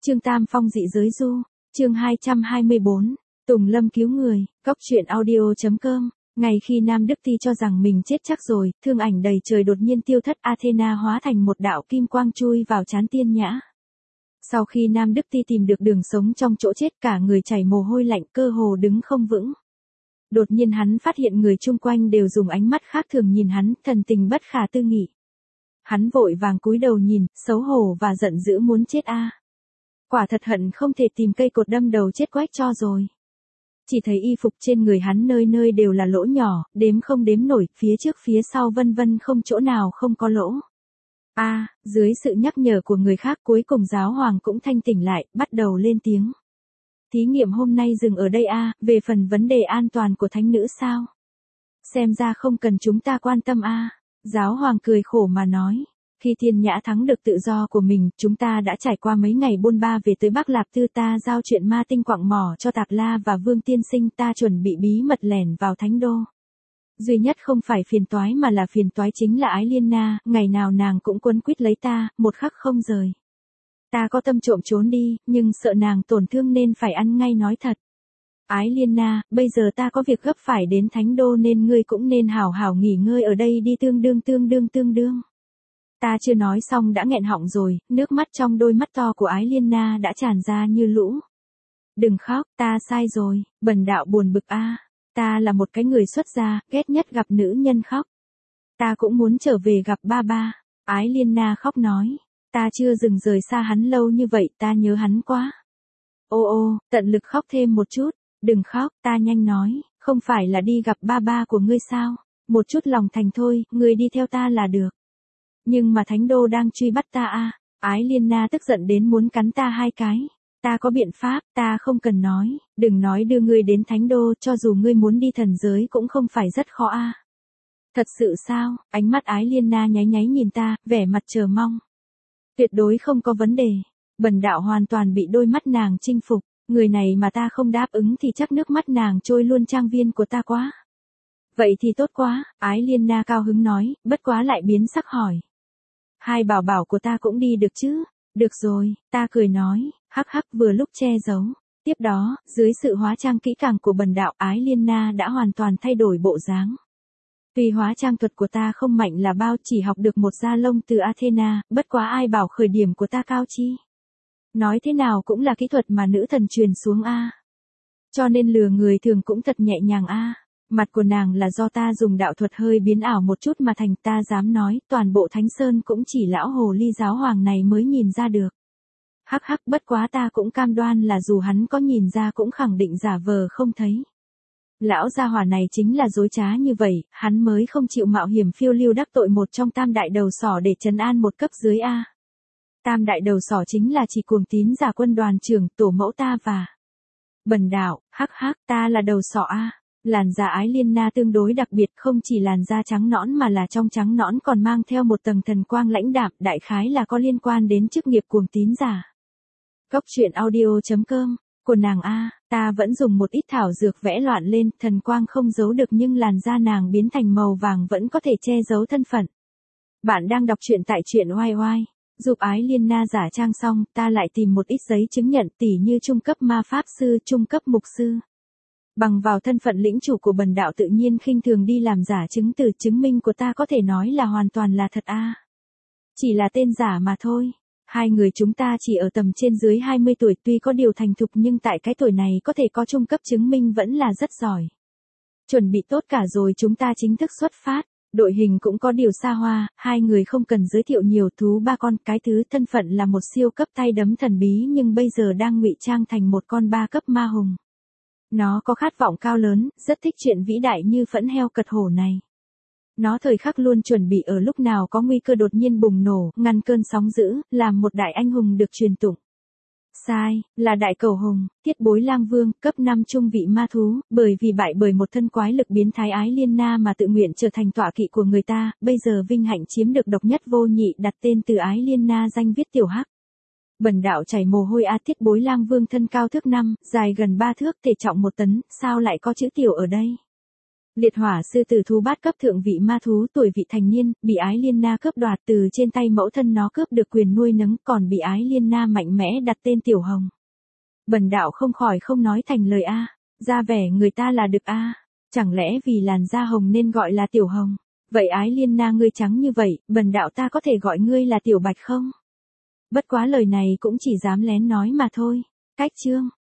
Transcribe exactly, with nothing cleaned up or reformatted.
Trương Tam Phong dị giới du, chương hai trăm hai mươi bốn, Tùng Lâm cứu người, Cóc truyện audio.com. Ngày khi Nam Đức Ti cho rằng mình chết chắc rồi, thương ảnh đầy trời đột nhiên tiêu thất, Athena hóa thành một đạo kim quang chui vào trán Tiên Nhã. Sau khi Nam Đức Ti tìm được đường sống trong chỗ chết, cả người chảy mồ hôi lạnh, cơ hồ đứng không vững. Đột nhiên hắn phát hiện người chung quanh đều dùng ánh mắt khác thường nhìn hắn, thần tình bất khả tư nghị. Hắn vội vàng cúi đầu nhìn, xấu hổ và giận dữ muốn chết a. Quả thật hận không thể tìm cây cột đâm đầu chết quách cho rồi. Chỉ thấy y phục trên người hắn nơi nơi đều là lỗ nhỏ, đếm không đếm nổi, phía trước phía sau vân vân không chỗ nào không có lỗ. A, à, dưới sự nhắc nhở của người khác cuối cùng giáo hoàng cũng thanh tỉnh lại, bắt đầu lên tiếng. Thí nghiệm hôm nay dừng ở đây a, à, về phần vấn đề an toàn của thánh nữ sao? Xem ra không cần chúng ta quan tâm a. À. Giáo hoàng cười khổ mà nói. Khi Thiên Nhã thắng được tự do của mình, chúng ta đã trải qua mấy ngày buôn ba về tới Bắc Lạp Tư, ta giao chuyện ma tinh quặng mỏ cho Tạp La và Vương Tiên Sinh, ta chuẩn bị bí mật lẻn vào Thánh Đô. Duy nhất không phải phiền toái mà là phiền toái chính là Ái Liên Na, ngày nào nàng cũng quấn quýt lấy ta, một khắc không rời. Ta có tâm trộm trốn đi, nhưng sợ nàng tổn thương nên phải ăn ngay nói thật. Ái Liên Na, bây giờ ta có việc gấp phải đến Thánh Đô nên ngươi cũng nên hảo hảo nghỉ ngơi ở đây đi, tương đương tương đương tương đương. Ta chưa nói xong đã nghẹn họng rồi, nước mắt trong đôi mắt to của Ái Liên Na đã tràn ra như lũ. Đừng khóc, ta sai rồi, bần đạo buồn bực a. À. Ta là một cái người xuất gia, ghét nhất gặp nữ nhân khóc. Ta cũng muốn trở về gặp ba ba. Ái Liên Na khóc nói, ta chưa dừng rời xa hắn lâu như vậy, ta nhớ hắn quá. Ô ô, tận lực khóc thêm một chút, đừng khóc, ta nhanh nói, không phải là đi gặp ba ba của ngươi sao? Một chút lòng thành thôi, ngươi đi theo ta là được. Nhưng mà Thánh Đô đang truy bắt ta a. À. Ái Liên Na tức giận đến muốn cắn ta hai cái. Ta có biện pháp, ta không cần nói, đừng nói đưa ngươi đến Thánh Đô, cho dù ngươi muốn đi thần giới cũng không phải rất khó a. À. Thật sự sao? Ánh mắt Ái Liên Na nháy nháy nhìn ta, vẻ mặt chờ mong. Tuyệt đối không có vấn đề. Bần đạo hoàn toàn bị đôi mắt nàng chinh phục, người này mà ta không đáp ứng thì chắc nước mắt nàng trôi luôn trang viên của ta quá. Vậy thì tốt quá, Ái Liên Na cao hứng nói, bất quá lại biến sắc hỏi. Hai bảo bảo của ta cũng đi được chứ? Được rồi, ta cười nói, hắc hắc vừa lúc che giấu. Tiếp đó, dưới sự hóa trang kỹ càng của bần đạo, Ái Liên Na đã hoàn toàn thay đổi bộ dáng. Tuy hóa trang thuật của ta không mạnh là bao, chỉ học được một da lông từ Athena, bất quá ai bảo khởi điểm của ta cao chi. Nói thế nào cũng là kỹ thuật mà nữ thần truyền xuống a. Cho nên lừa người thường cũng thật nhẹ nhàng a. Mặt của nàng là do ta dùng đạo thuật hơi biến ảo một chút mà thành, ta dám nói, toàn bộ Thánh Sơn cũng chỉ lão hồ ly giáo hoàng này mới nhìn ra được. Hắc hắc, bất quá ta cũng cam đoan là dù hắn có nhìn ra cũng khẳng định giả vờ không thấy. Lão gia hỏa này chính là dối trá như vậy, hắn mới không chịu mạo hiểm phiêu lưu đắc tội một trong tam đại đầu sỏ để trấn an một cấp dưới a. Tam đại đầu sỏ chính là chỉ cuồng tín giả quân đoàn trưởng, tổ mẫu ta và bần đạo. Hắc hắc, ta là đầu sỏ a. Làn da Ái Liên Na tương đối đặc biệt, không chỉ làn da trắng nõn mà là trong trắng nõn còn mang theo một tầng thần quang lãnh đạm, đại khái là có liên quan đến chức nghiệp cuồng tín giả. Cóc truyện audio.com, của nàng a, ta vẫn dùng một ít thảo dược vẽ loạn lên, thần quang không giấu được nhưng làn da nàng biến thành màu vàng vẫn có thể che giấu thân phận. Bạn đang đọc truyện tại truyện oai oai. Giúp Ái Liên Na giả trang xong, ta lại tìm một ít giấy chứng nhận tỉ như trung cấp ma pháp sư, trung cấp mục sư. Bằng vào thân phận lĩnh chủ của bần đạo tự nhiên khinh thường đi làm giả chứng từ, chứng minh của ta có thể nói là hoàn toàn là thật a. À. Chỉ là tên giả mà thôi. Hai người chúng ta chỉ ở tầm trên dưới hai mươi tuổi, tuy có điều thành thục nhưng tại cái tuổi này có thể có trung cấp chứng minh vẫn là rất giỏi. Chuẩn bị tốt cả rồi chúng ta chính thức xuất phát. Đội hình cũng có điều xa hoa, hai người không cần giới thiệu nhiều, thú ba con, cái thứ thân phận là một siêu cấp tay đấm thần bí nhưng bây giờ đang ngụy trang thành một con ba cấp ma hùng. Nó có khát vọng cao lớn, rất thích chuyện vĩ đại như phẫn heo cật hổ này. Nó thời khắc luôn chuẩn bị ở lúc nào có nguy cơ đột nhiên bùng nổ, ngăn cơn sóng dữ, làm một đại anh hùng được truyền tụng. Sai, là đại cầu hùng, Tiết Bối Lang Vương, cấp năm trung vị ma thú, bởi vì bại bởi một thân quái lực biến thái Ái Liên Na mà tự nguyện trở thành tọa kỵ của người ta, bây giờ vinh hạnh chiếm được độc nhất vô nhị, đặt tên từ Ái Liên Na danh viết tiểu hắc. Bần đạo chảy mồ hôi a. Tiết Bối Lang Vương thân cao thước năm, dài gần ba thước, thể trọng một tấn, sao lại có chữ tiểu ở đây? Liệt hỏa sư tử thú bát cấp thượng vị ma thú tuổi vị thành niên, bị Ái Liên Na cướp đoạt từ trên tay mẫu thân nó cướp được quyền nuôi nấng, còn bị Ái Liên Na mạnh mẽ đặt tên Tiểu Hồng. Bần đạo không khỏi không nói thành lời a, ra vẻ người ta là được a, chẳng lẽ vì làn da hồng nên gọi là Tiểu Hồng? Vậy Ái Liên Na ngươi trắng như vậy, bần đạo ta có thể gọi ngươi là Tiểu Bạch không? Bất quá lời này cũng chỉ dám lén nói mà thôi. Cách chương